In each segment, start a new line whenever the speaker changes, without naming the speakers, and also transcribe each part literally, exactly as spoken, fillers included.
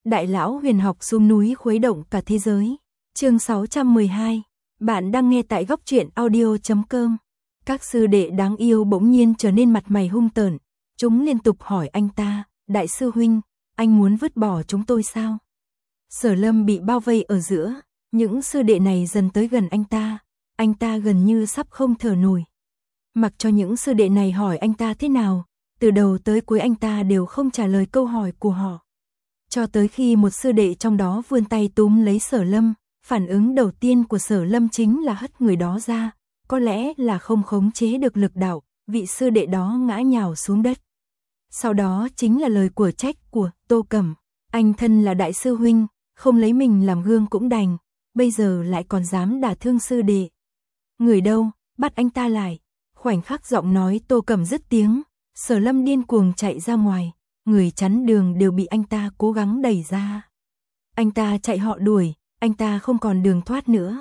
Đại lão huyền học xuống núi khuấy động cả thế giới. Chương sáu trăm mười hai. Bạn đang nghe tại góc truyện audio chấm com. Các sư đệ đáng yêu bỗng nhiên trở nên mặt mày hung tợn. Chúng liên tục hỏi anh ta, đại sư huynh, anh muốn vứt bỏ chúng tôi sao? Sở Lâm bị bao vây ở giữa, những sư đệ này dần tới gần anh ta, anh ta gần như sắp không thở nổi. Mặc cho những sư đệ này hỏi anh ta thế nào, từ đầu tới cuối anh ta đều không trả lời câu hỏi của họ. Cho tới khi một sư đệ trong đó vươn tay túm lấy Sở Lâm, phản ứng đầu tiên của Sở Lâm chính là hất người đó ra, có lẽ là không khống chế được lực đạo, vị sư đệ đó ngã nhào xuống đất. Sau đó chính là lời của trách của Tô Cẩm, anh thân là đại sư huynh, không lấy mình làm gương cũng đành, bây giờ lại còn dám đả thương sư đệ. Người đâu, bắt anh ta lại. Khoảnh khắc giọng nói Tô Cẩm dứt tiếng, Sở Lâm điên cuồng chạy ra ngoài, người chắn đường đều bị anh ta cố gắng đẩy ra. Anh ta chạy họ đuổi, anh ta không còn đường thoát nữa.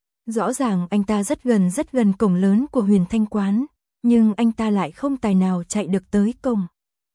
Rõ ràng anh ta rất gần rất gần cổng lớn của Huyền Thanh Quán, nhưng anh ta lại không tài nào chạy được tới cổng.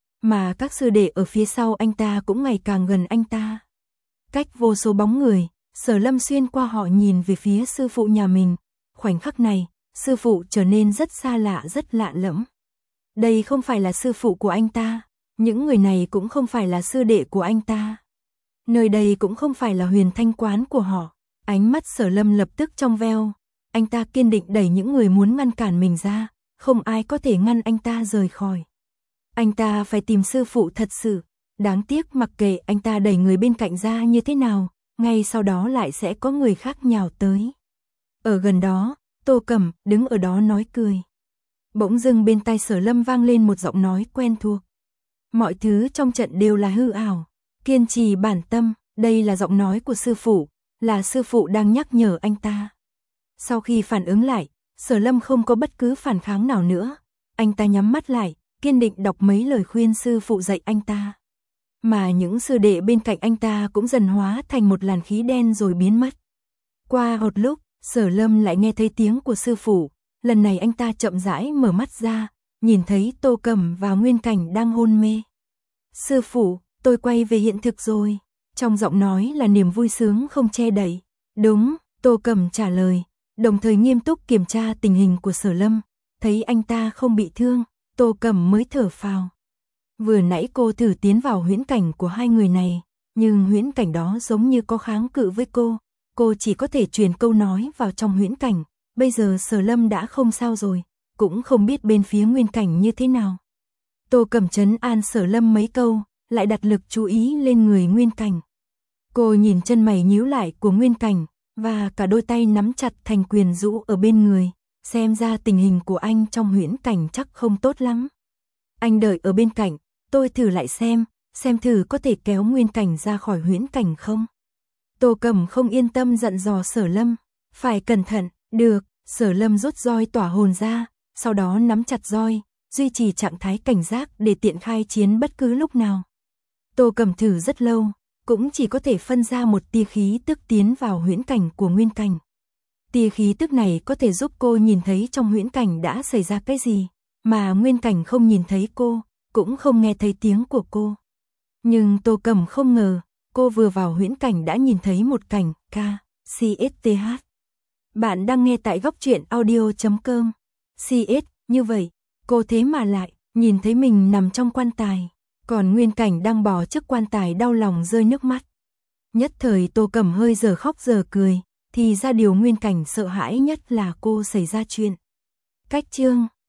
Mà các sư đệ ở phía sau anh ta cũng ngày càng gần anh ta. Cách vô số bóng người, Sở Lâm xuyên qua họ nhìn về phía sư phụ nhà mình. Khoảnh khắc này, sư phụ trở nên rất xa lạ rất lạ lẫm. Đây không phải là sư phụ của anh ta, những người này cũng không phải là sư đệ của anh ta. Nơi đây cũng không phải là Huyền Thanh Quán của họ. Ánh mắt Sở Lâm lập tức trong veo, anh ta kiên định đẩy những người muốn ngăn cản mình ra, không ai có thể ngăn anh ta rời khỏi. Anh ta phải tìm sư phụ thật sự, đáng tiếc mặc kệ anh ta đẩy người bên cạnh ra như thế nào, ngay sau đó lại sẽ có người khác nhào tới. Ở gần đó, Tô Cẩm đứng ở đó nói cười. Bỗng dưng bên tai Sở Lâm vang lên một giọng nói quen thuộc. Mọi thứ trong trận đều là hư ảo, kiên trì bản tâm, đây là giọng nói của sư phụ, là sư phụ đang nhắc nhở anh ta. Sau khi phản ứng lại, Sở Lâm không có bất cứ phản kháng nào nữa, anh ta nhắm mắt lại, kiên định đọc mấy lời khuyên sư phụ dạy anh ta. Mà những sư đệ bên cạnh anh ta cũng dần hóa thành một làn khí đen rồi biến mất. Qua một lúc, Sở Lâm lại nghe thấy tiếng của sư phụ, lần này anh ta chậm rãi mở mắt ra, nhìn thấy Tô Cẩm và Nguyên Cảnh đang hôn mê. Sư phụ, tôi quay về hiện thực rồi. Trong giọng nói là niềm vui sướng không che đậy. Đúng, Tô Cẩm trả lời, đồng thời nghiêm túc kiểm tra tình hình của Sở Lâm, thấy anh ta không bị thương, Tô Cẩm mới thở phào. Vừa nãy cô thử tiến vào huyễn cảnh của hai người này, nhưng huyễn cảnh đó giống như có kháng cự với cô, cô chỉ có thể truyền câu nói vào trong huyễn cảnh. Bây giờ Sở Lâm đã không sao rồi, cũng không biết bên phía Nguyên Cảnh như thế nào. Tô Cẩm trấn an Sở Lâm mấy câu, lại đặt lực chú ý lên người Nguyên Cảnh. Cô nhìn chân mày nhíu lại của Nguyên Cảnh, và cả đôi tay nắm chặt thành quyền rũ ở bên người, xem ra tình hình của anh trong huyễn cảnh chắc không tốt lắm. Anh đợi ở bên cạnh, tôi thử lại xem, xem thử có thể kéo Nguyên Cảnh ra khỏi huyễn cảnh không. Tô Cẩm không yên tâm dặn dò Sở Lâm, phải cẩn thận. Được, Sở Lâm rút roi tỏa hồn ra, sau đó nắm chặt roi, duy trì trạng thái cảnh giác để tiện khai chiến bất cứ lúc nào. Tô Cẩm thử rất lâu, cũng chỉ có thể phân ra một tia khí tức tiến vào huyễn cảnh của Nguyên Cảnh. Tia khí tức này có thể giúp cô nhìn thấy trong huyễn cảnh đã xảy ra cái gì, mà Nguyên Cảnh không nhìn thấy cô, cũng không nghe thấy tiếng của cô. Nhưng Tô Cẩm không ngờ, cô vừa vào huyễn cảnh đã nhìn thấy một cảnh K, C S T H. Bạn đang nghe tại góc truyện audio chấm com. xê ét, như vậy, cô thế mà lại nhìn thấy mình nằm trong quan tài, còn Nguyên Cảnh đang bò trước quan tài đau lòng rơi nước mắt. Nhất thời Tô Cẩm hơi giờ khóc giờ cười, thì ra điều Nguyên Cảnh sợ hãi nhất là cô xảy ra chuyện. Cách chương